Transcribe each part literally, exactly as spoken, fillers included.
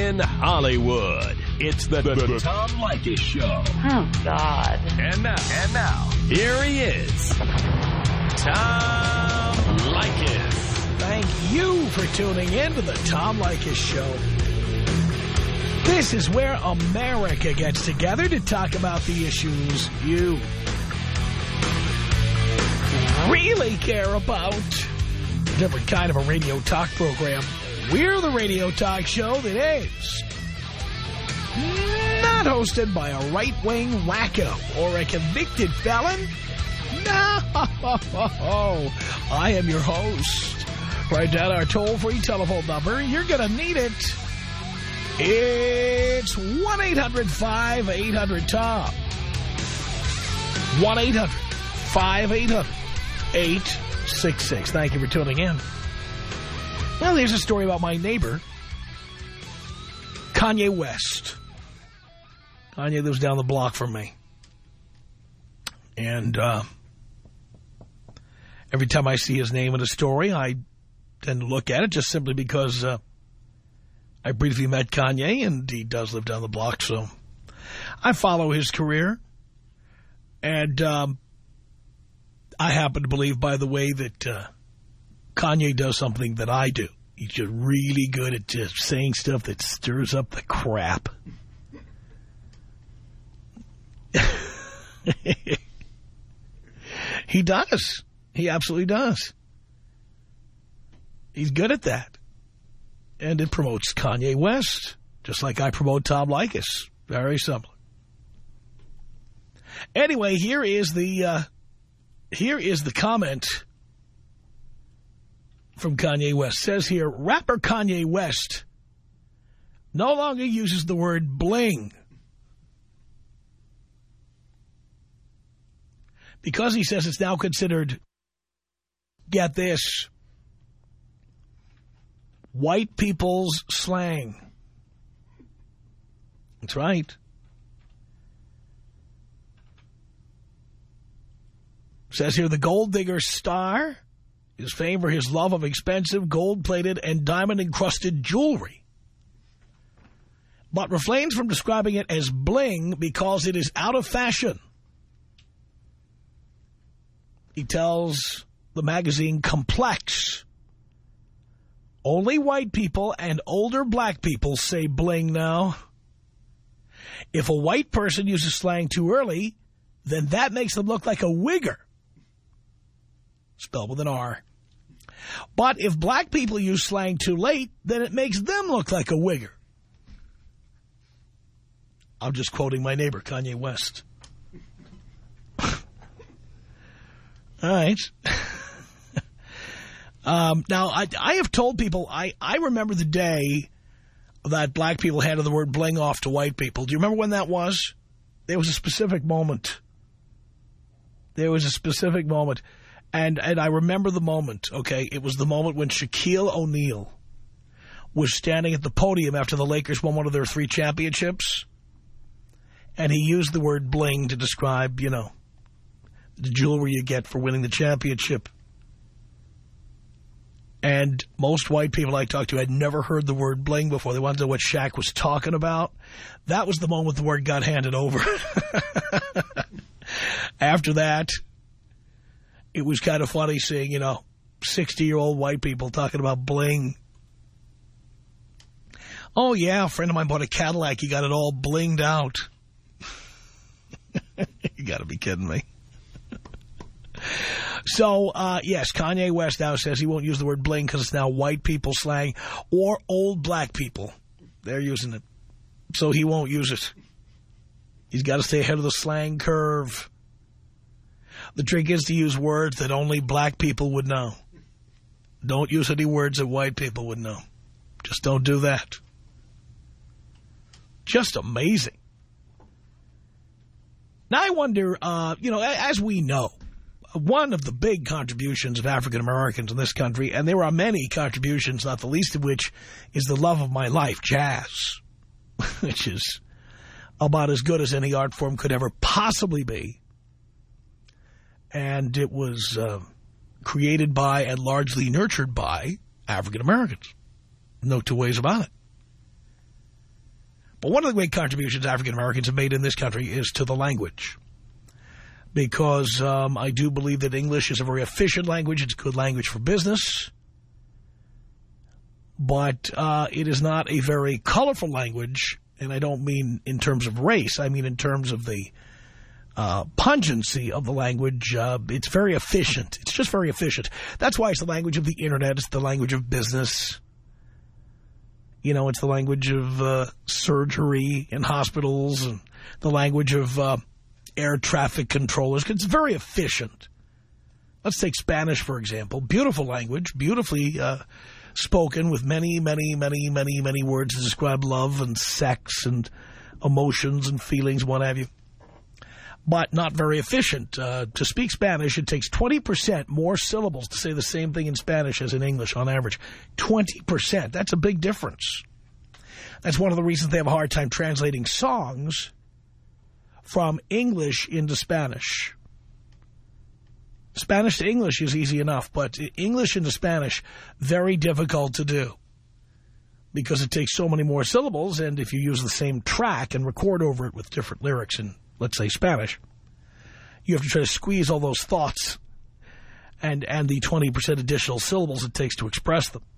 in Hollywood. It's the, the, the Tom Leykis Show. Oh, God. And now, and now, here he is, Tom Leykis. Thank you for tuning in to the Tom Leykis Show. This is where America gets together to talk about the issues you really care about. Different kind of a radio talk program. We're the radio talk show that is not hosted by a right-wing wacko or a convicted felon. No, I am your host. Write down our toll-free telephone number. You're going to need it. It's one eight hundred five eight hundred Tom. one eight hundred five eight hundred eight six six. Thank you for tuning in. Well, here's a story about my neighbor, Kanye West. Kanye lives down the block from me. And uh, every time I see his name in a story, I tend to look at it just simply because uh, I briefly met Kanye, and he does live down the block, so I follow his career. And um, I happen to believe, by the way, that uh, Kanye does something that I do. He's just really good at just saying stuff that stirs up the crap. He does. He absolutely does. He's good at that. And it promotes Kanye West, just like I promote Tom Leykis. Very simple. Anyway, here is the uh, here is the comment from Kanye West. It says here, rapper Kanye West no longer uses the word bling because he says it's now considered, get this, white people's slang. That's right. Says here, the gold digger star is famed for his love of expensive gold-plated and diamond-encrusted jewelry, but refrains from describing it as bling because it is out of fashion. He tells the magazine Complex, only white people and older black people say bling now. If a white person uses slang too early, then that makes them look like a wigger. Spelled with an R. But if black people use slang too late, then it makes them look like a wigger. I'm just quoting my neighbor, Kanye West. All right. um, now, I, I have told people, I, I remember the day that black people handed the word bling off to white people. Do you remember when that was? There was a specific moment. There was a specific moment. And, and I remember the moment, okay? It was the moment when Shaquille O'Neal was standing at the podium after the Lakers won one of their three championships. And he used the word bling to describe, you know, the jewelry you get for winning the championship. And most white people I talked to had never heard the word bling before. They wanted to know what Shaq was talking about. That was the moment the word got handed over. After that, it was kind of funny seeing, you know, sixty-year-old white people talking about bling. Oh, yeah, a friend of mine bought a Cadillac. He got it all blinged out. You got to be kidding me. So, uh, yes, Kanye West now says he won't use the word bling because it's now white people slang or old black people. They're using it. So he won't use it. He's got to stay ahead of the slang curve. The trick is to use words that only black people would know. Don't use any words that white people would know. Just don't do that. Just amazing. Now I wonder, uh, you know, as we know, one of the big contributions of African Americans in this country, and there are many contributions, not the least of which is the love of my life, jazz, which is about as good as any art form could ever possibly be. And it was uh, created by and largely nurtured by African Americans. No two ways about it. But one of the great contributions African Americans have made in this country is to the language. Because um, I do believe that English is a very efficient language. It's a good language for business. But uh, it is not a very colorful language. And I don't mean in terms of race. I mean in terms of the uh, pungency of the language. Uh, it's very efficient. It's just very efficient. That's why it's the language of the Internet. It's the language of business. You know, it's the language of uh, surgery in hospitals and the language of uh, air traffic controllers. It's very efficient. Let's take Spanish, for example. Beautiful language, beautifully uh, spoken with many, many, many, many, many words to describe love and sex and emotions and feelings, what have you. But not very efficient. Uh, to speak Spanish, it takes twenty percent more syllables to say the same thing in Spanish as in English on average. twenty percent. That's a big difference. That's one of the reasons they have a hard time translating songs from English into Spanish. Spanish to English is easy enough, but English into Spanish, very difficult to do. Because it takes so many more syllables, and if you use the same track and record over it with different lyrics in, let's say, Spanish, you have to try to squeeze all those thoughts and, and the twenty percent additional syllables it takes to express them.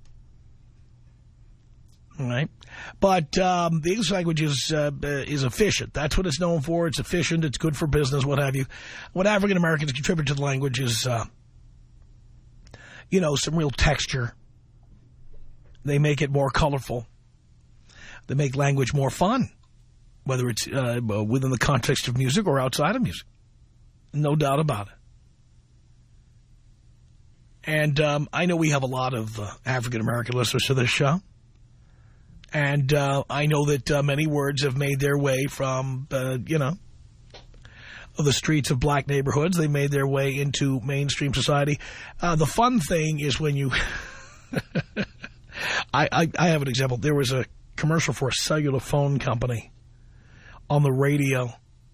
All right? But um, the English language is, uh, is efficient. That's what it's known for. It's efficient. It's good for business, what have you. What African Americans contribute to the language is, uh, you know, some real texture. They make it more colorful. They make language more fun, whether it's uh, within the context of music or outside of music. No doubt about it. And um, I know we have a lot of uh, African-American listeners to this show. And uh, I know that uh, many words have made their way from, uh, you know, the streets of black neighborhoods. They made their way into mainstream society. Uh, the fun thing is when you... I, I, I have an example. There was a commercial for a cellular phone company on the radio.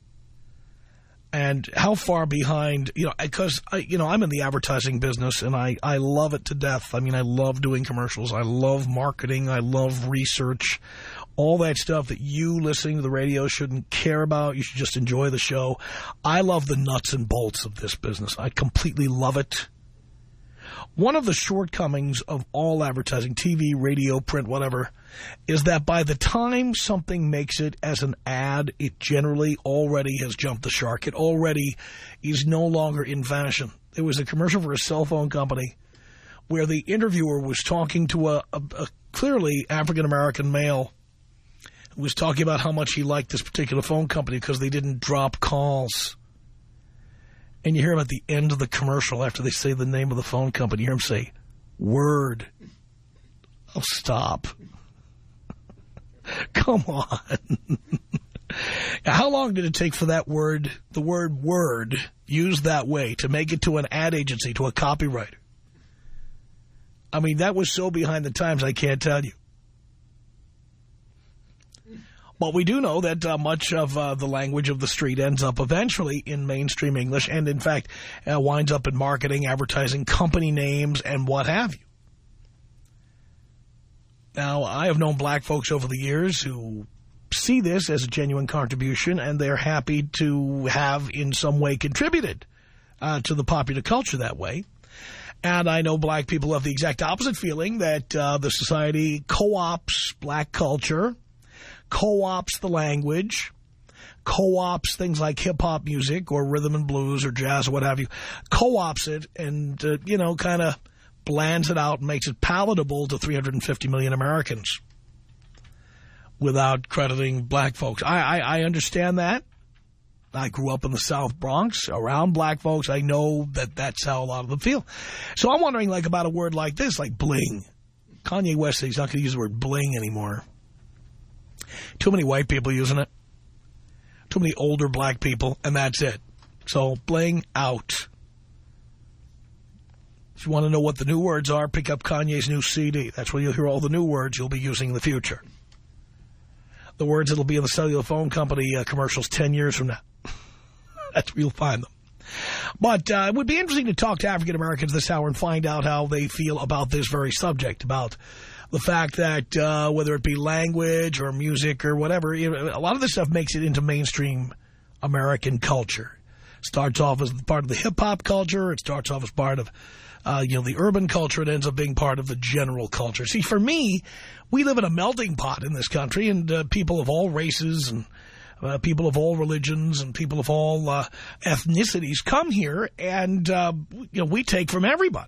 And how far behind, you know, because, I, you know, I'm in the advertising business and I, I love it to death. I mean, I love doing commercials. I love marketing. I love research. All that stuff that you listening to the radio shouldn't care about. You should just enjoy the show. I love the nuts and bolts of this business. I completely love it. One of the shortcomings of all advertising, T V, radio, print, whatever, is that by the time something makes it as an ad, it generally already has jumped the shark. It already is no longer in fashion. There was a commercial for a cell phone company where the interviewer was talking to a, a, a clearly African-American male who was talking about how much he liked this particular phone company because they didn't drop calls. And you hear him at the end of the commercial after they say the name of the phone company. You hear him say, word. Oh, stop. Come on. How long did it take for that word, the word word, used that way, to make it to an ad agency, to a copywriter? I mean, that was so behind the times, I can't tell you. But we do know that uh, much of uh, the language of the street ends up eventually in mainstream English and, in fact, uh, winds up in marketing, advertising, company names, and what have you. Now, I have known black folks over the years who see this as a genuine contribution, and they're happy to have in some way contributed uh, to the popular culture that way. And I know black people have the exact opposite feeling, that uh, the society co-ops black culture, co-ops the language, co-ops things like hip-hop music or rhythm and blues or jazz or what have you, co-ops it and, uh, you know, kind of blands it out and makes it palatable to three hundred fifty million Americans without crediting black folks. I, I, I understand that. I grew up in the South Bronx around black folks. I know that that's how a lot of them feel. So I'm wondering, like, about a word like this, like bling. Kanye West says he's not going to use the word bling anymore. Too many white people using it. Too many older black people, and that's it. So, bling out. If you want to know what the new words are, pick up Kanye's new C D. That's where you'll hear all the new words you'll be using in the future. The words that'll be in the cellular phone company uh, commercials ten years from now. That's where you'll find them. But uh, it would be interesting to talk to African Americans this hour and find out how they feel about this very subject, about the fact that uh, whether it be language or music or whatever, you know, a lot of this stuff makes it into mainstream American culture. Starts off as part of the hip-hop culture. It starts off as part of, uh, you know, the urban culture. It ends up being part of the general culture. See, for me, we live in a melting pot in this country, and uh, people of all races and uh, people of all religions and people of all uh, ethnicities come here, and, uh, you know, we take from everybody.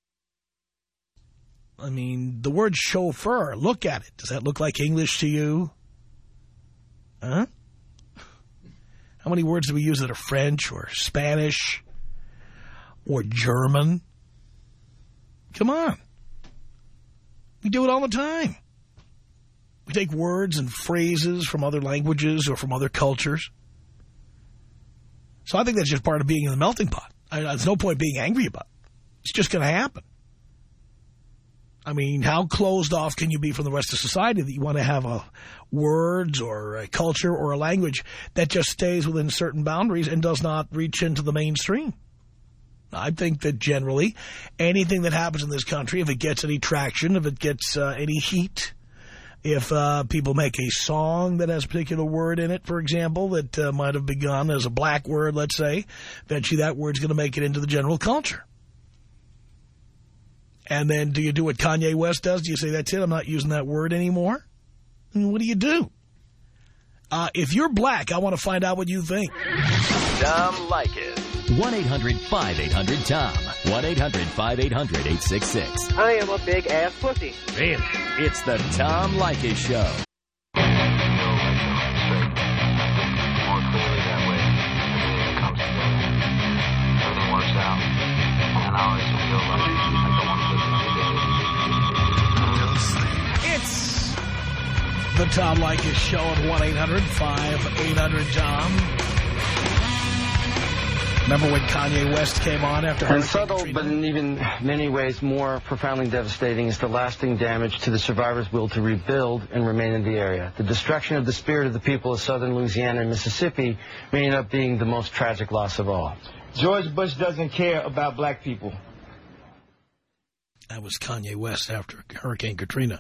I mean, the word chauffeur, look at it. Does that look like English to you? Huh? How many words do we use that are French or Spanish or German? Come on. We do it all the time. We take words and phrases from other languages or from other cultures. So I think that's just part of being in the melting pot. I, there's no point being angry about it. It's just going to happen. I mean, how closed off can you be from the rest of society that you want to have a words or a culture or a language that just stays within certain boundaries and does not reach into the mainstream? I think that generally anything that happens in this country, if it gets any traction, if it gets uh, any heat, if uh, people make a song that has a particular word in it, for example, that uh, might have begun as a black word, let's say, eventually that word's going to make it into the general culture. And then do you do what Kanye West does? Do you say, that's it, I'm not using that word anymore? I mean, what do you do? Uh, if you're black, I want to find out what you think. Tom Leykis. one eight hundred five eight hundred Tom. one eight hundred five eight hundred eight six six. I am a big ass pussy. Really? It's the Tom Leykis Show. More clearly that way, everything comes together. Everything works out. And I always feel like I don't want to It's the Tom Leykis Show at one eight hundred five eight hundred Tom. Remember when Kanye West came on after Hurricane And subtle, Katrina? but in even many ways more profoundly devastating, is the lasting damage to the survivors' will to rebuild and remain in the area. The destruction of the spirit of the people of southern Louisiana and Mississippi may end up being the most tragic loss of all. George Bush doesn't care about black people. That was Kanye West after Hurricane Katrina.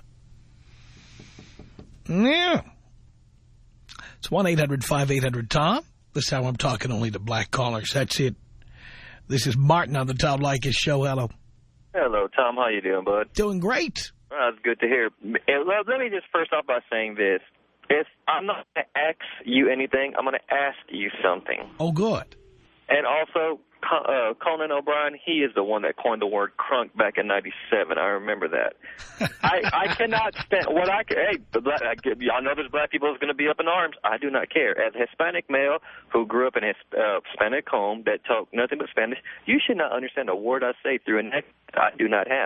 Yeah. It's one eight hundred five eight hundred Tom. This time I'm talking only to black callers. That's it. This is Martin on the Tom Leykis Show. Hello. Hello, Tom. How you doing, bud? Doing great. Well, that's good to hear. Well, let me just first off by saying this. If I'm not going to ask you anything, I'm going to ask you something. Oh, good. And also, uh, Conan O'Brien, he is the one that coined the word crunk back in ninety-seven. I remember that. I, I cannot stand what I can. Hey, the black, I, I know there's black people who's going to be up in arms. I do not care. As a Hispanic male who grew up in a uh, Hispanic home that talked nothing but Spanish, you should not understand a word I say through a neck I do not have.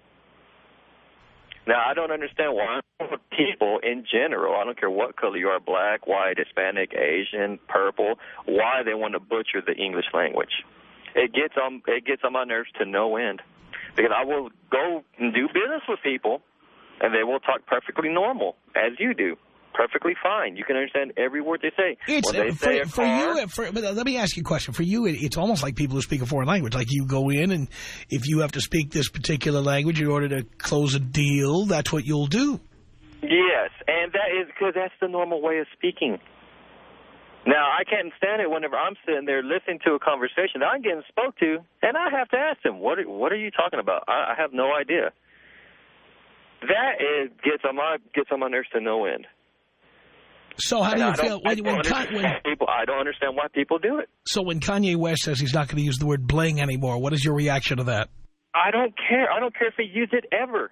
Now, I don't understand why people in general, I don't care what color you are, black, white, Hispanic, Asian, purple, why they want to butcher the English language. It gets on it gets on my nerves to no end. Because I will go and do business with people, and they will talk perfectly normal, as you do. Perfectly fine. You can understand every word they say. It's, when they for, say a for car, you, for, but let me ask you a question. For you, it, it's almost like people who speak a foreign language. Like you go in, and if you have to speak this particular language in order to close a deal, that's what you'll do. Yes, and that is because that's the normal way of speaking. Now, I can't stand it whenever I'm sitting there listening to a conversation that I'm getting spoke to, and I have to ask them, what are, what are you talking about? I, I have no idea. That is, gets on my gets on my nerves to no end. So how do And you I feel don't, when, I, don't when, understand when people, I don't understand why people do it. so when Kanye West says he's not going to use the word bling anymore, what is your reaction to that? I don't care. I don't care if he used it ever.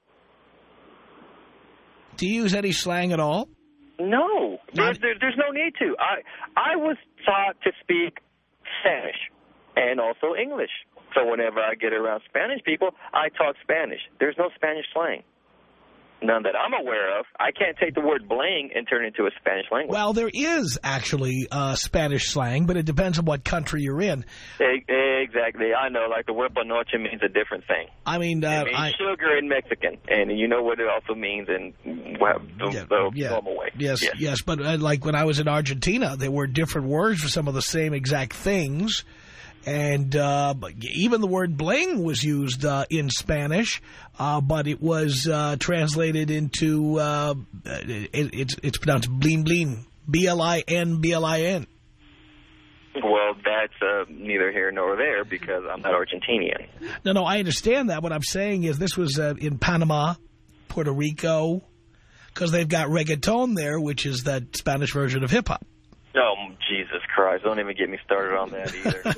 Do you use any slang at all? No, there, Not- there, there's no need to. I I was taught to speak Spanish and also English. So whenever I get around Spanish people, I talk Spanish. There's no Spanish slang. None that I'm aware of. I can't take the word bling and turn it into a Spanish language. Well, there is actually uh, Spanish slang, but it depends on what country you're in. E- Exactly. I know, like the word noche means a different thing. I mean, uh, It means I, sugar in Mexican, and you know what it also means in well, the, Yeah, the yeah. normal way. Yes, yes, yes. But uh, like when I was in Argentina, there were different words for some of the same exact things. And uh, even the word bling was used uh, in Spanish, uh, but it was uh, translated into, uh, it, it's, it's pronounced blin blin, B L I N, B L I N. Well, that's uh, neither here nor there because I'm not Argentinian. No, no, I understand that. What I'm saying is this was uh, in Panama, Puerto Rico, because they've got reggaeton there, which is that Spanish version of hip-hop. Oh, Jesus Christ. Don't even get me started on that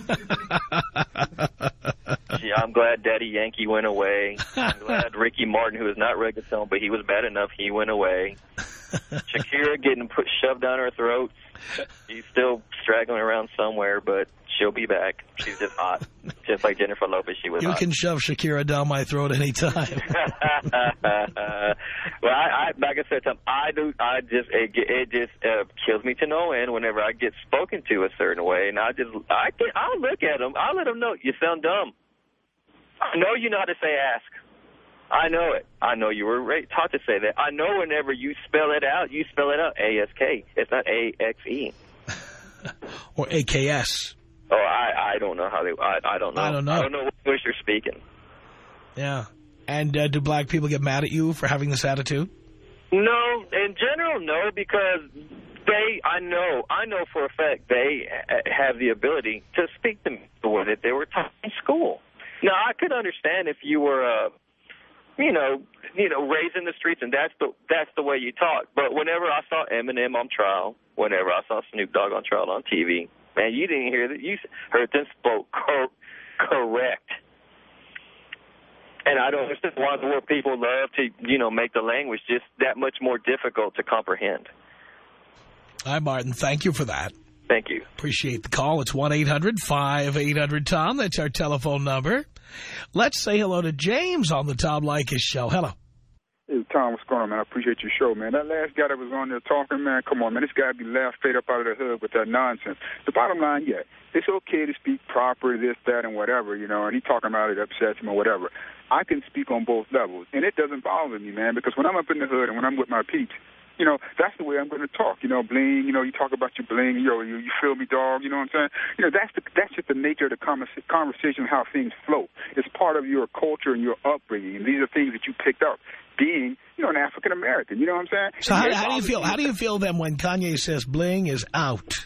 either. Gee, I'm glad Daddy Yankee went away. I'm glad Ricky Martin, who is not reggaeton, but he was bad enough, he went away. Shakira getting put shoved down her throat. She's still straggling around somewhere, but she'll be back. She's just hot. Just like Jennifer Lopez, she was You hot. can shove Shakira down my throat anytime. Well, I, I, like I said, Tom, I do. I just it, it just uh, kills me to no end whenever I get spoken to a certain way, and I just I can I'll look at them. I'll let them know you sound dumb. I know you know how to say ask. I know it. I know you were taught to say that. I know whenever you spell it out, you spell it out A S K. It's not A X E. Or A K S. Oh, I, I don't know how they, I, I don't know. I don't know. I don't know what English you're speaking. Yeah. And uh, do black people get mad at you for having this attitude? No, in general, no, because they, I know, I know for a fact they have the ability to speak to me the way that they were taught in school. Now, I could understand if you were, uh, you know, you know, raised in the streets and that's the that's the way you talk. But whenever I saw Eminem on trial, whenever I saw Snoop Dogg on trial on T V, man, you didn't hear that. You heard them spoke cor correct. And I don't understand why the world people love to, you know, make the language just that much more difficult to comprehend. Hi, Martin. Thank you for that. Thank you. Appreciate the call. It's one eight hundred five eight hundred Tom. That's our telephone number. Let's say hello to James on the Tom Leykis show. Hello. Hey, Tom, what's going on, man? I appreciate your show, man. That last guy that was on there talking, man, come on, man. This guy be laughed straight up out of the hood with that nonsense. The bottom line, yeah, it's okay to speak proper, this, that, and whatever, you know, and he talking about it upsets him or whatever. I can speak on both levels, and it doesn't bother me, man, because when I'm up in the hood and when I'm with my peeps, you know, that's the way I'm going to talk. You know, bling, you know, you talk about your bling, yo, you, you feel me, dog, you know what I'm saying? You know, that's the, that's just the nature of the conversation, how things flow. It's part of your culture and your upbringing, and these are things that you picked up being, you know, an African-American, you know what I'm saying? So how, how do you feel, how do you feel then when Kanye says bling is out?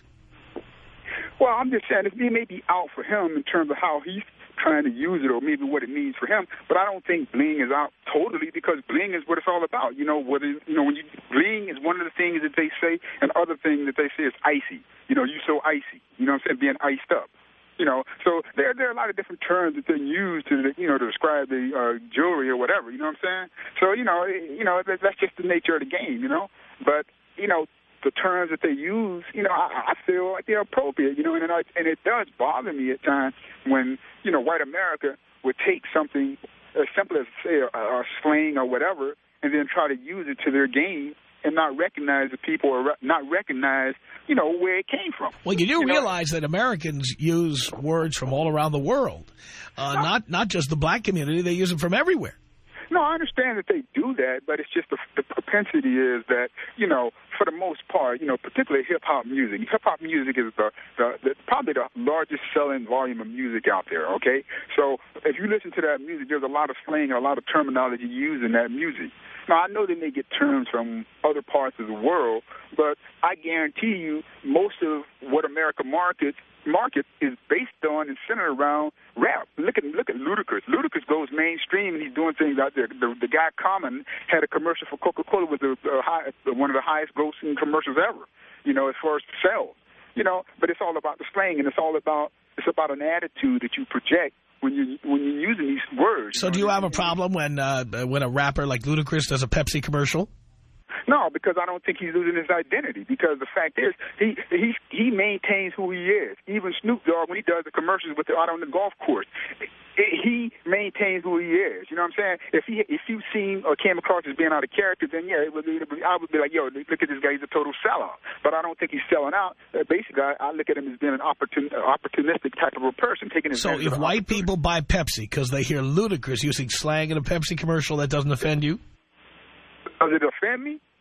Well, I'm just saying it may be out for him in terms of how he's trying to use it or maybe what it means for him, but I don't think bling is out totally because bling is what it's all about. You know, whether, you know, when you, bling is one of the things that they say, and other thing that they say is icy. You know, you so icy. You know what I'm saying? Being iced up. You know, so there there are a lot of different terms that they use to, you know, to describe the uh, jewelry or whatever. You know what I'm saying? So, you know, you know, that, that's just the nature of the game, you know. But, you know, the terms that they use, you know, I, I feel like they're appropriate, you know, and, I, and it does bother me at times when, you know, white America would take something as simple as, say, a, a slang or whatever, and then try to use it to their game and not recognize the people or not recognize, you know, where it came from. Well, you do you realize know? that Americans use words from all around the world, uh, no. not not just the black community. They use them from everywhere. No, I understand that they do that, but it's just the, the propensity is that, you know, for the most part, you know, particularly hip-hop music. Hip-hop music is the, the, the probably the largest selling volume of music out there, okay? So if you listen to that music, there's a lot of slang and a lot of terminology used in that music. Now, I know they may get terms from other parts of the world, but I guarantee you most of what America markets market is based on and centered around rap. Look at look at Ludacris. Ludacris goes mainstream and he's doing things out there. The, the guy Common had a commercial for Coca-Cola with the, the high, one of the highest grossing commercials ever, you know, as far as sales. You know, but it's all about the slang and it's all about it's about an attitude that you project when you when you're using these words. So you know, do you have a problem when uh, when a rapper like Ludacris does a Pepsi commercial? No, because I don't think he's losing his identity. Because the fact is, he he he maintains who he is. Even Snoop Dogg, when he does the commercials with the, out on the golf course, he maintains who he is. You know what I'm saying? If he if you've seen or came across as being out of character, then yeah, it would be, I would be like, yo, look at this guy, he's a total sellout. But I don't think he's selling out. Basically, I, I look at him as being an opportun, opportunistic type of a person, taking his. So if white people buy Pepsi because they hear Ludacris using slang in a Pepsi commercial, that doesn't offend you? Does it offend me?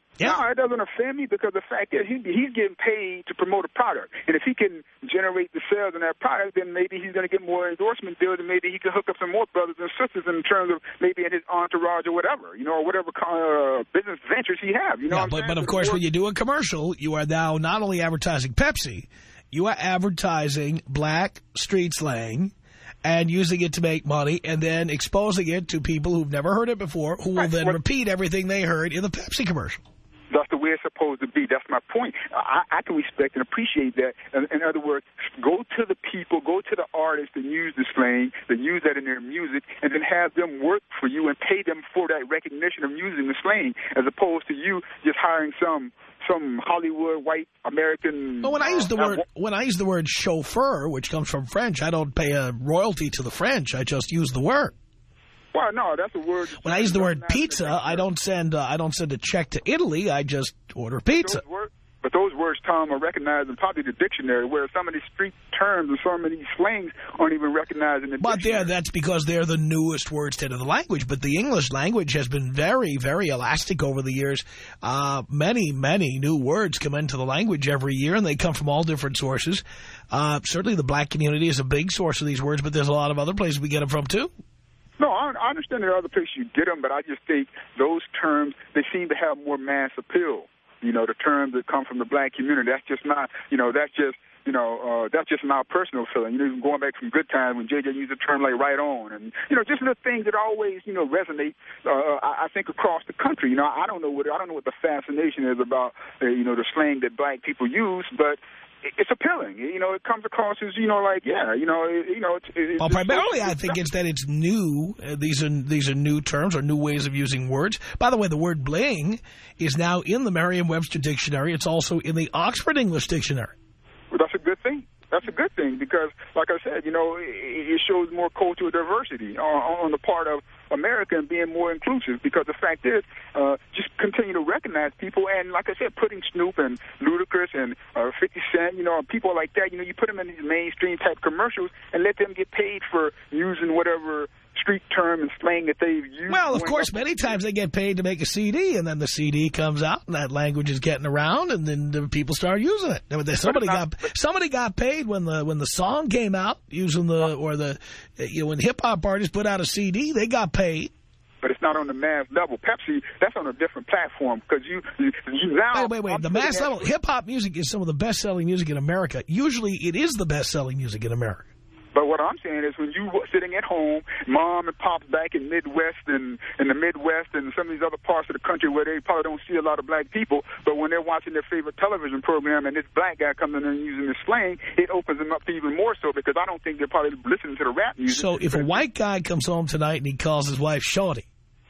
Yeah. No, it doesn't offend me because the fact is he, he's getting paid to promote a product. And if he can generate the sales in that product, then maybe he's going to get more endorsement deals, and maybe he can hook up some more brothers and sisters in terms of maybe in his entourage or whatever, you know, or whatever uh, business ventures he have. You know yeah, what I'm but, saying? but of course, when you do a commercial, you are now not only advertising Pepsi, you are advertising black street slang and using it to make money and then exposing it to people who've never heard it before, who will Right. then What- repeat everything they heard in the Pepsi commercial. That's the way it's supposed to be. That's my point. I, I can respect and appreciate that. In, in other words, go to the people, go to the artists that use the slang, that use that in their music, and then have them work for you and pay them for that recognition of using the slang, as opposed to you just hiring some some Hollywood white American. But when I use the uh, word when I use the word chauffeur, which comes from French, I don't pay a royalty to the French. I just use the word. Well, no, that's a word. When I use the word pizza, I don't send uh, I don't send a check to Italy. I just order pizza. Those words, but those words, Tom, are recognized in probably the dictionary, where some of these street terms and some of these slangs aren't even recognized in the But dictionary. there, that's because they're the newest words to the language. But the English language has been very, very elastic over the years. Uh, many, many new words come into the language every year, and they come from all different sources. Uh, certainly the black community is a big source of these words, but there's a lot of other places we get them from, too. No, I, I understand there are other places you get them, but I just think those terms, they seem to have more mass appeal. You know, the terms that come from the black community, that's just not, you know, that's just, you know, uh, that's just my personal feeling. You know, going back from good times when J J used a term like right on, and, you know, just little things that always, you know, resonate, uh, I, I think, across the country. You know, I don't know what, I don't know what the fascination is about, uh, you know, the slang that black people use, but it's appealing. You know, it comes across as, you know, like, yeah, you know, it, you know. It's, it's, Well, primarily, I think it's that it's new. Uh, these are these are new terms or new ways of using words. By the way, the word bling is now in the Merriam-Webster dictionary. It's also in the Oxford English Dictionary. Well, that's a good thing. That's a good thing because, like I said, you know, it, it shows more cultural diversity on, on the part of America and being more inclusive, because the fact is, uh, just continue to recognize people. And like I said, putting Snoop and Ludacris and uh, fifty Cent, you know, people like that, you know, you put them in these mainstream type commercials and let them get paid for using whatever street term and slang that they've used. Well, of course, many times they get paid to make a C D, and then the C D comes out, and that language is getting around, and then the people start using it. Somebody got somebody got paid when the when the song came out, using the or the you know when hip hop artists put out a C D, they got paid. But it's not on the mass level. Pepsi, that's on a different platform because you, you, you now. Wait, wait, wait. I'm the mass at, level hip hop music is some of the best selling music in America. Usually, it is the best selling music in America. But what I'm saying is when you were sitting at home, mom and pops back in Midwest and in the Midwest and some of these other parts of the country where they probably don't see a lot of black people, but when they're watching their favorite television program and this black guy comes in and using this slang, it opens them up to even more so, because I don't think they're probably listening to the rap music. So if a white guy comes home tonight and he calls his wife Shorty,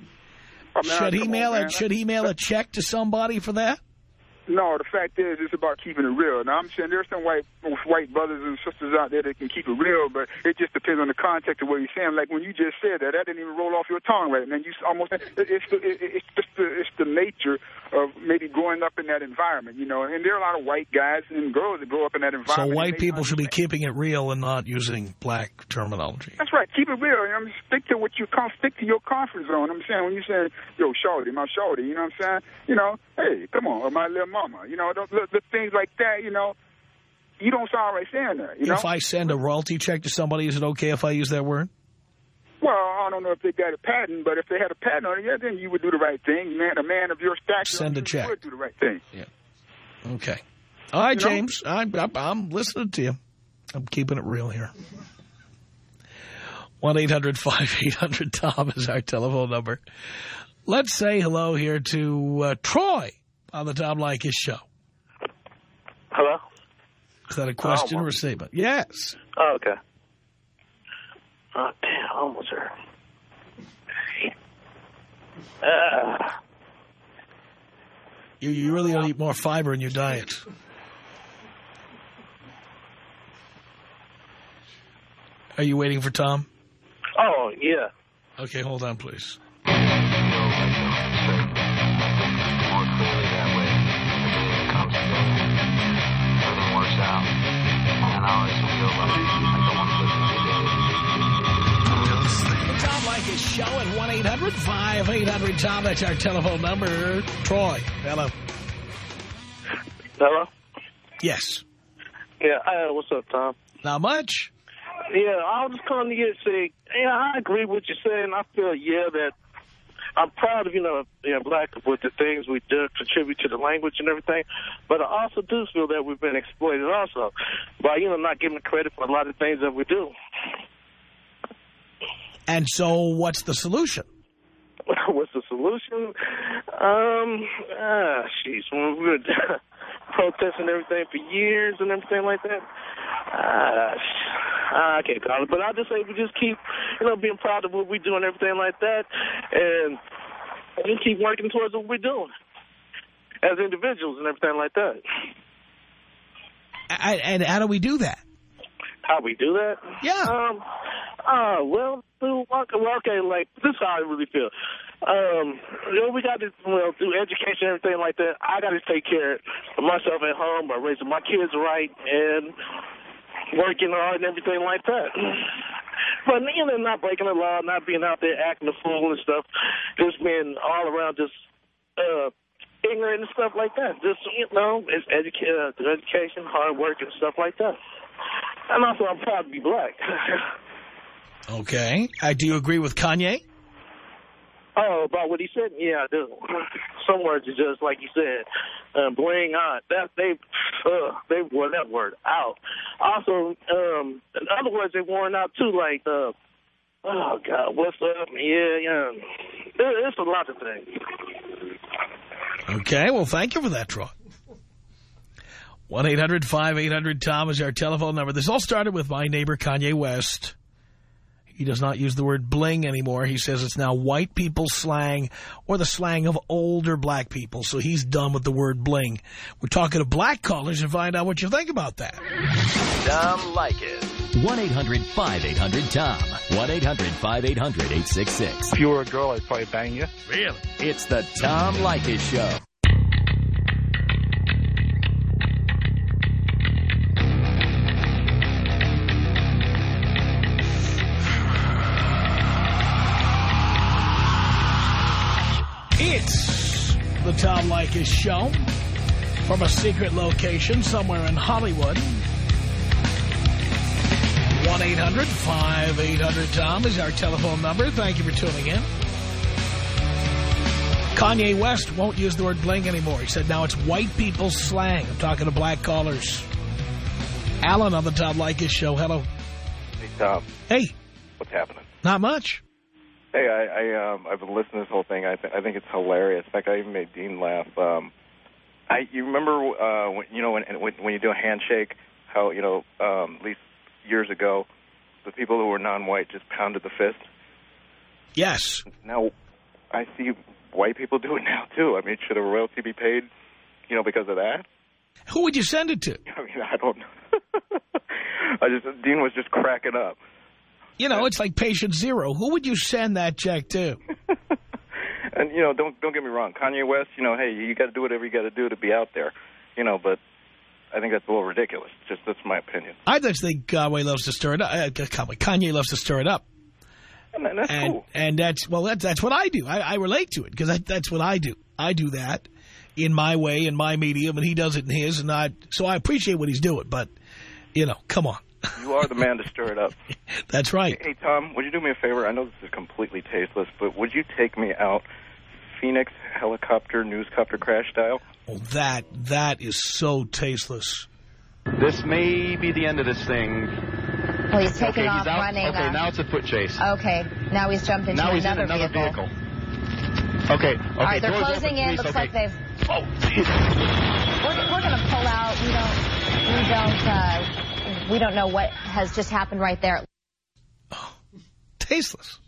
oh, man, should he come mail on, a man. should he mail a check to somebody for that? No, the fact is, it's about keeping it real. Now, I'm saying there's some white white brothers and sisters out there that can keep it real, but it just depends on the context of what you're saying. Like when you just said that, that didn't even roll off your tongue right, and then you almost it's the, it's just the, it's the nature of maybe growing up in that environment, you know. And there are a lot of white guys and girls that grow up in that So environment. white people should be keeping it real and not using black terminology. That's right. Keep it real. You know, I mean, stick to what you com- stick to your comfort zone. I'm saying when you say, "Yo, shorty, my shorty," you know what I'm saying? You know, hey, come on, or my little mama. You know, the, the, the things like that. You know, you don't sound right saying that. You know. If I send a royalty check to somebody, is it okay if I use that word? Well, I don't know if they got a patent, but if they had a patent on it, yeah, then you would do the right thing. Man, a man of your stature, Send a you check. would do the right thing. Yeah. Okay. All right, You know? James. I'm, I'm, I'm listening to you. I'm keeping it real here. one eight hundred five eight hundred Tom is our telephone number. Let's say hello here to uh, Troy on the Tom Leykis show. Hello? Is that a question Oh, or a statement? Yes. Oh, okay. Oh, damn, I almost there. Uh, You, you really ought to eat more fiber in your diet. Are you waiting for Tom? oh, yeah. Okay, hold on, please. More clearly that way. Everything comes together. Everything works out. And I always feel like I don't want to listen to it. The Tom Leykis Leykis Show at one eight hundred five eight hundred Tom. That's our telephone number. Troy, hello. Hello? Yes. Yeah, uh, what's up, Tom? Not much. Yeah, I was just calling to get say, yeah, I agree with what you're saying. I feel, yeah, that I'm proud of, you know, you know, black with the things we do contribute to the language and everything. But I also do feel that we've been exploited also by, you know, not giving credit for a lot of things that we do. And so what's the solution? What's the solution? Um, ah, jeez, when we were protesting everything for years and everything like that, ah, I can't call it. But I just say we just keep, you know, being proud of what we do and everything like that, and just keep working towards what we're doing as individuals and everything like that. And, and how do we do that? How we do that? Yeah. Um. Uh, well, well, okay, like, this is how I really feel. Um, you know, we got to, well, do education and everything like that. I got to take care of myself at home by raising my kids right and working hard and everything like that. But, you know, not breaking the law, not being out there acting a fool and stuff, just being all around just uh, ignorant and stuff like that. Just, you know, it's educa- uh, education, hard work and stuff like that. And also, I'm proud to be black. Okay. Uh, do you agree with Kanye? Oh, about what he said? Yeah, I do. Some words are just like you said, uh, bling on. That they, uh, they wore that word out. Also, um, in other words, they worn out too. Like, uh, oh God, what's up? Yeah, yeah. It, it's a lot of things. Okay. Well, thank you for that, Troy. one eight hundred five eight hundred Tom is our telephone number. This all started with my neighbor Kanye West. He does not use the word bling anymore. He says it's now white people slang or the slang of older black people. So he's done with the word bling. We're talking to black callers and find out what you think about that. Tom Leykis. one eight hundred five eight hundred Tom. one eight hundred five eight hundred eight six six. If you were a girl, I'd probably bang you. Really? It's the Tom Leykis Show. It's the Tom Leykis Show from a secret location somewhere in Hollywood. one eight hundred five eight hundred Tom is our telephone number. Thank you for tuning in. Kanye West won't use the word bling anymore. He said now it's white people's slang. I'm talking to black callers. Alan on the Tom Leykis Show. Hello. Hey, Tom. Hey. What's happening? Not much. Hey, I, I um I've been listening to this whole thing. I th I think it's hilarious. In fact, I even made Dean laugh. Um, I you remember uh when, you know when, when when you do a handshake, how you know um at least years ago, the people who were non-white just pounded the fist. Yes. Now, I see white people do it now too. I mean, should a royalty be paid, you know, because of that? Who would you send it to? I mean, I don't know. I just Dean was just cracking up. You know, it's like patient zero. Who would you send that check to? And, you know, don't don't get me wrong. Kanye West, you know, hey, you got to do whatever you got to do to be out there. You know, but I think that's a little ridiculous. Just that's my opinion. I just think Kanye loves to stir it up. Uh, Kanye loves to stir it up. And that's and, cool. And that's, well, that's, that's what I do. I, I relate to it because that's what I do. I do that in my way, in my medium, and he does it in his. And I, so I appreciate what he's doing. But, you know, come on. You are the man to stir it up. That's right. Hey, Tom, would you do me a favor? I know this is completely tasteless, but would you take me out Phoenix helicopter newscopter crash style? Oh, that, that is so tasteless. This may be the end of this thing. Well, he's taking okay, off he's out. running. Okay, uh, now it's a foot chase. Okay, now he's jumped into now he's another, in another vehicle. vehicle. Okay, okay. All right, they're doors closing open, in. please. Looks Okay. like they've... Oh, We're, we're going to pull out. We don't... We don't... Uh, we don't know what has just happened right there. Oh, tasteless.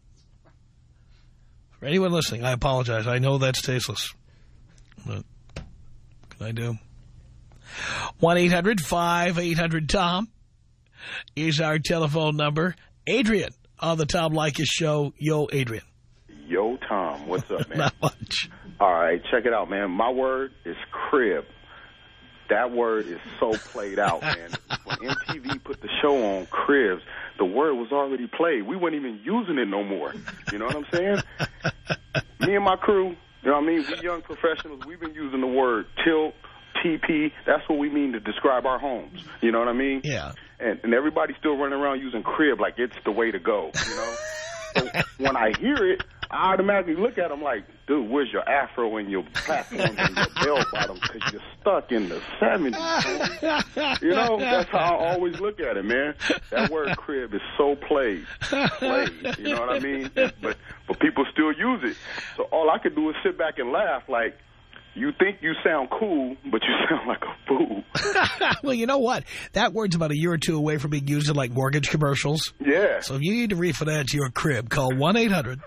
For anyone listening, I apologize. I know that's tasteless. But what can I do? one eight hundred five eight hundred Tom is our telephone number. Adrian on the Tom Leykis Show. Yo, Adrian. Yo, Tom. What's up, man? Not much. All right, check it out, man. My word is crib. That word is so played out, man. When M T V put the show on Cribs, the word was already played. We weren't even using it no more. You know what I'm saying? Me and my crew, you know what I mean? We young professionals, we've been using the word tilt, T P. That's what we mean to describe our homes. You know what I mean? Yeah. And, and everybody's still running around using crib like it's the way to go, you know? So when I hear it, I automatically look at them like, dude, where's your afro and your platforms and your bell bottom? Because you're stuck in the seventies. Man. You know, that's how I always look at it, man. That word crib is so played. Played, you know what I mean? But, but people still use it. So all I could do is sit back and laugh like, you think you sound cool, but you sound like a fool. Well, you know what? That word's about a year or two away from being used in, like, mortgage commercials. Yeah. So if you need to refinance your crib, call one eight hundred.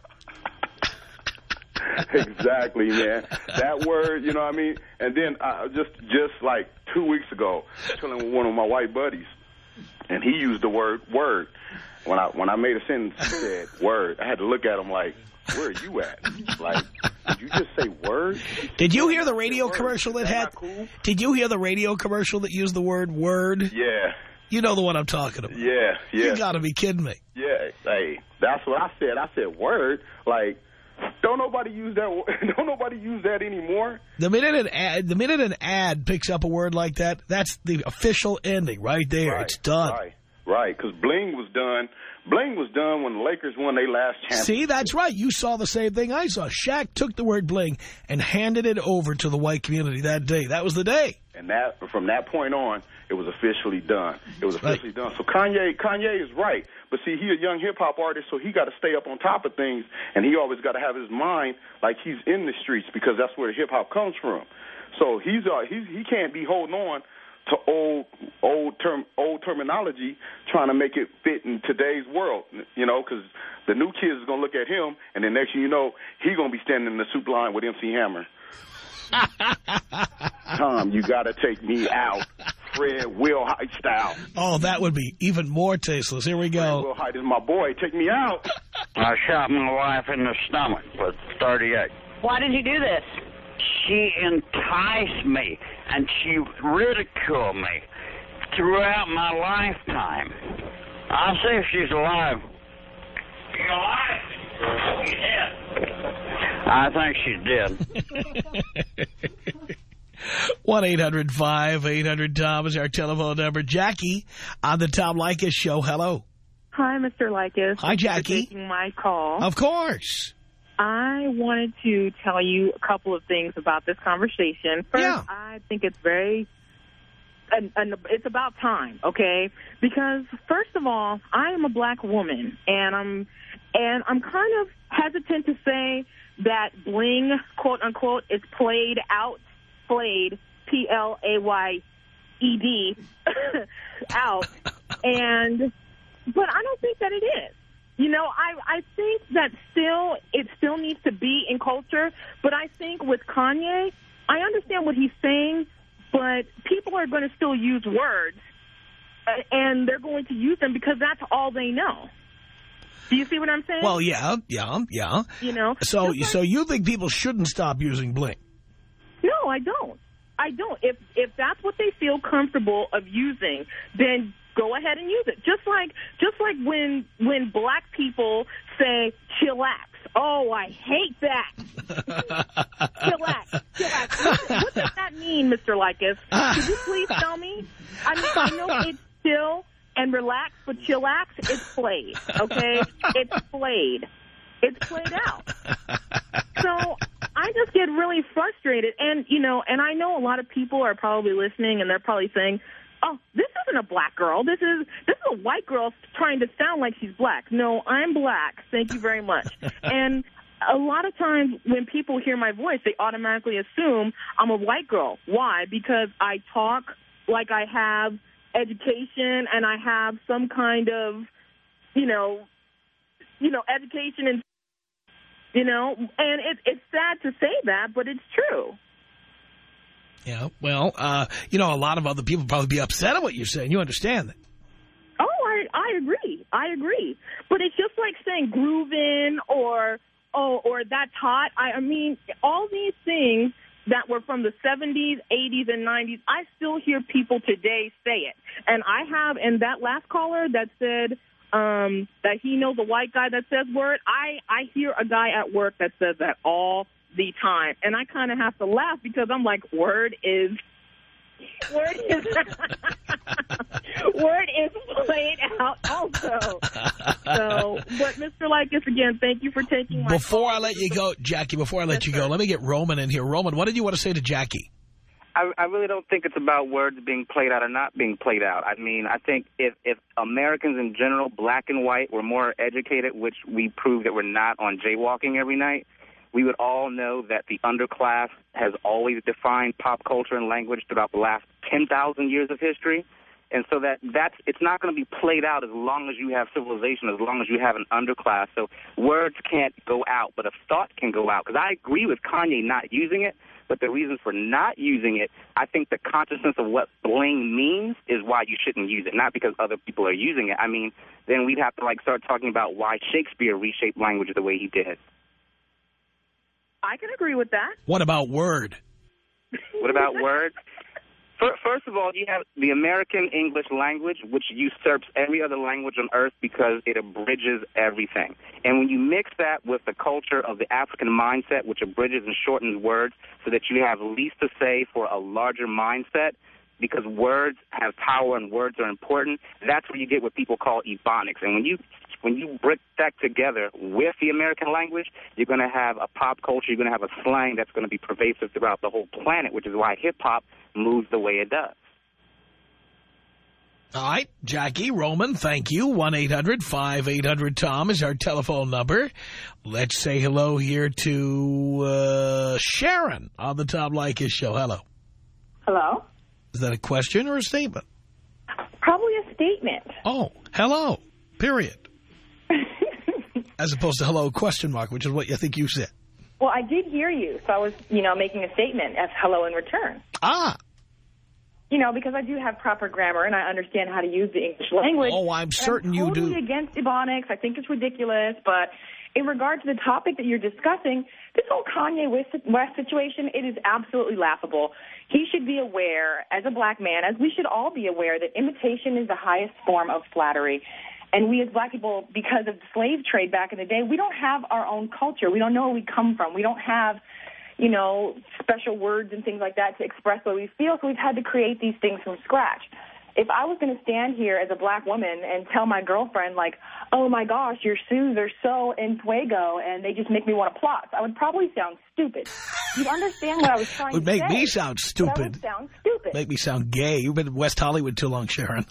Exactly, man. That word, you know what I mean? And then uh, just just like two weeks ago, chilling with one of my white buddies, and he used the word word. When I when I made a sentence, he said word. I had to look at him like, where are you at? Like, did you just say word? Did you hear the radio commercial that had... Cool? Did you hear the radio commercial that used the word word? Yeah. You know the one I'm talking about. Yeah, yeah. You got to be kidding me. Yeah, hey, that's what I said. I said word. Like, don't nobody use that. Don't nobody use that anymore. The minute an ad, the minute an ad picks up a word like that, that's the official ending right there. Right, it's done. Right, right. Because bling was done. Bling was done when the Lakers won their last championship. See, that's right. You saw the same thing I saw. Shaq took the word bling and handed it over to the white community that day. That was the day. And that from that point on, it was officially done. It was officially right. done. So Kanye, Kanye is right. But see, he's a young hip-hop artist, so he got to stay up on top of things, and he always got to have his mind like he's in the streets because that's where the hip-hop comes from. So he's, uh, he's he can't be holding on to old old term old terminology, trying to make it fit in today's world, you know, because the new kids is gonna look at him, and then next thing you know, he gonna be standing in the soup line with M C Hammer. Tom, you gotta take me out, Fred Will Height style. Oh, that would be even more tasteless. Here we go. Fred Will Height is my boy. Take me out. I shot my wife in the stomach with thirty-eight. Why did you do this? She enticed me, and she ridiculed me throughout my lifetime. I'll see if she's alive. She's alive? She's dead. I think she's dead. one eight hundred five eight hundred Tom is our telephone number. Jackie on the Tom Leykis Show. Hello. Hi, Mister Leykis. Hi, Jackie. Thank you for taking my call. Of course. I wanted to tell you a couple of things about this conversation. First, yeah. I think it's very, and, and it's about time, okay? Because first of all, I am a black woman, and I'm, and I'm kind of hesitant to say that bling, quote unquote, is played out, played, P L A Y E D, out, and, but I don't think that it is. You know, I, I think that still, it still needs to be in culture, but I think with Kanye, I understand what he's saying, but people are going to still use words, and they're going to use them because that's all they know. Do you see what I'm saying? Well, yeah, yeah, yeah. You know? So, like, so you think people shouldn't stop using bling? No, I don't. I don't. If, if that's what they feel comfortable of using, then go ahead and use it. Just like just like when when black people say chillax. Oh, I hate that. Chillax. Chillax. What, what does that mean, Mister Leykis? Could you please tell me? I mean, I know it's chill and relax, but chillax, it's played, okay? It's played. It's played out. So I just get really frustrated. And, you know, and I know a lot of people are probably listening, and they're probably saying, oh, this isn't a black girl. This is this is a white girl trying to sound like she's black. No, I'm black. Thank you very much. And a lot of times when people hear my voice, they automatically assume I'm a white girl. Why? Because I talk like I have education and I have some kind of, you know, you know, education and, you know, and it, it's sad to say that, but it's true. Yeah, well, uh, you know, a lot of other people probably be upset at what you're saying. You understand that? Oh, I, I agree. I agree. But it's just like saying groovin' or, oh, or that's hot. I, I mean, all these things that were from the seventies, eighties, and nineties, I still hear people today say it. And I have, and that last caller that said, um, that he knows a white guy that says word. I, I hear a guy at work that says that all the time. And I kind of have to laugh because I'm like, word is... Word is... word is played out also. So, but Mister Likas, again, thank you for taking my Before call. I let you go, Jackie, before I let you go, let me get Roman in here. Roman, what did you want to say to Jackie? I, I really don't think it's about words being played out or not being played out. I mean, I think if, if Americans in general, black and white, were more educated, which we prove that we're not on jaywalking every night, we would all know that the underclass has always defined pop culture and language throughout the last ten thousand years of history. And so that that's it's not going to be played out as long as you have civilization, as long as you have an underclass. So words can't go out, but a thought can go out. Because I agree with Kanye not using it, but the reasons for not using it, I think the consciousness of what bling means is why you shouldn't use it, not because other people are using it. I mean, then we'd have to like start talking about why Shakespeare reshaped language the way he did. I can agree with that. What about word? What about word? First of all, you have the American English language, which usurps every other language on earth because it abridges everything. And when you mix that with the culture of the African mindset, which abridges and shortens words so that you have least to say for a larger mindset, because words have power and words are important, that's where you get what people call ebonics. And when you when you break that together with the American language, you're going to have a pop culture, you're going to have a slang that's going to be pervasive throughout the whole planet, which is why hip-hop moves the way it does. All right, Jackie, Roman, thank you. one eight hundred five eight hundred Tom is our telephone number. Let's say hello here to uh, Sharon on the Tom Likas Show. Hello. Hello? Is that a question or a statement? Probably a statement. Oh, hello, period. As opposed to hello, question mark, which is what you think you said. Well, I did hear you, so I was, you know, making a statement as hello in return. Ah. You know, because I do have proper grammar and I understand how to use the English language. Oh, I'm certain I'm you do. I'm totally against Ebonics. I think it's ridiculous, but in regard to the topic that you're discussing, this whole Kanye West situation, it is absolutely laughable. He should be aware, as a black man, as we should all be aware, that imitation is the highest form of flattery. And we as black people, because of the slave trade back in the day, we don't have our own culture. We don't know where we come from. We don't have, you know, special words and things like that to express what we feel, so we've had to create these things from scratch. If I was going to stand here as a black woman and tell my girlfriend, like, oh, my gosh, your shoes are so en fuego and they just make me want to plot, I would probably sound stupid. You understand what I was trying would to say? Would make me sound stupid. That would sound stupid. Make me sound gay. You've been in West Hollywood too long, Sharon.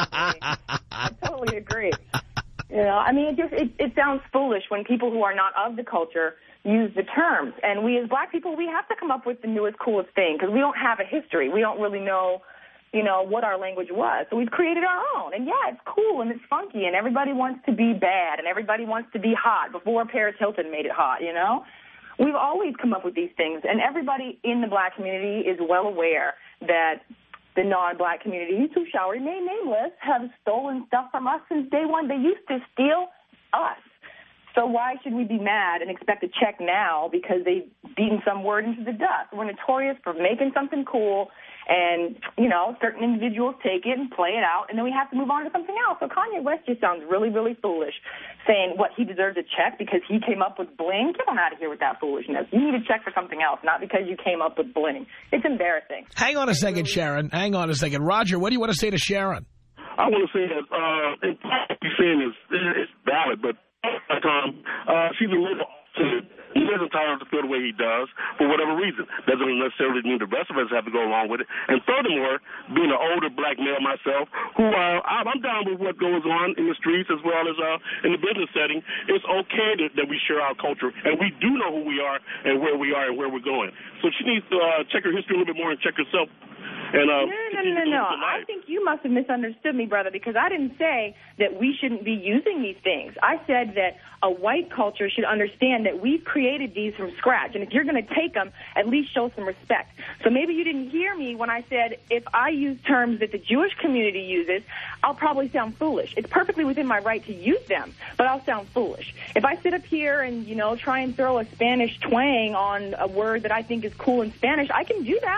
I totally agree. You know, I mean, it just it, it sounds foolish when people who are not of the culture use the terms. And we as black people, we have to come up with the newest, coolest thing because we don't have a history. We don't really know, you know, what our language was. So we've created our own. And, yeah, it's cool and it's funky and everybody wants to be bad and everybody wants to be hot before Paris Hilton made it hot, you know? We've always come up with these things. And everybody in the black community is well aware that the non-black communities, who shall remain nameless, have stolen stuff from us since day one. They used to steal us. So why should we be mad and expect a check now because they've beaten some word into the dust? We're notorious for making something cool, and, you know, certain individuals take it and play it out, and then we have to move on to something else. So Kanye West just sounds really, really foolish, saying, what, he deserves a check because he came up with bling? Get on out of here with that foolishness. You need a check for something else, not because you came up with bling. It's embarrassing. Hang on a second, Sharon. Hang on a second. Roger, what do you want to say to Sharon? I want to say that uh, what you're saying is, is valid, but Tom, uh, she's a little he is entitled to feel the way he does for whatever reason. Doesn't necessarily mean the rest of us have to go along with it. And furthermore, being an older black male myself, who uh, I'm down with what goes on in the streets as well as uh, in the business setting, it's okay that, that we share our culture, and we do know who we are and where we are and where we're going. So she needs to uh, check her history a little bit more and check herself. And, uh, no, no, no, no, no. I think you must have misunderstood me, brother, because I didn't say that we shouldn't be using these things. I said that a white culture should understand that we've created these from scratch, and if you're going to take them, at least show some respect. So maybe you didn't hear me when I said if I use terms that the Jewish community uses, I'll probably sound foolish. It's perfectly within my right to use them, but I'll sound foolish. If I sit up here and, you know, try and throw a Spanish twang on a word that I think is cool in Spanish, I can do that.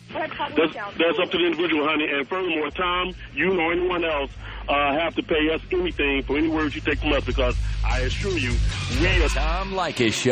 That's, that's up to the individual, honey. And furthermore, Tom, you nor anyone else uh, have to pay us anything for any words you take from us, because I assure you, we are... Tom Leykis Show.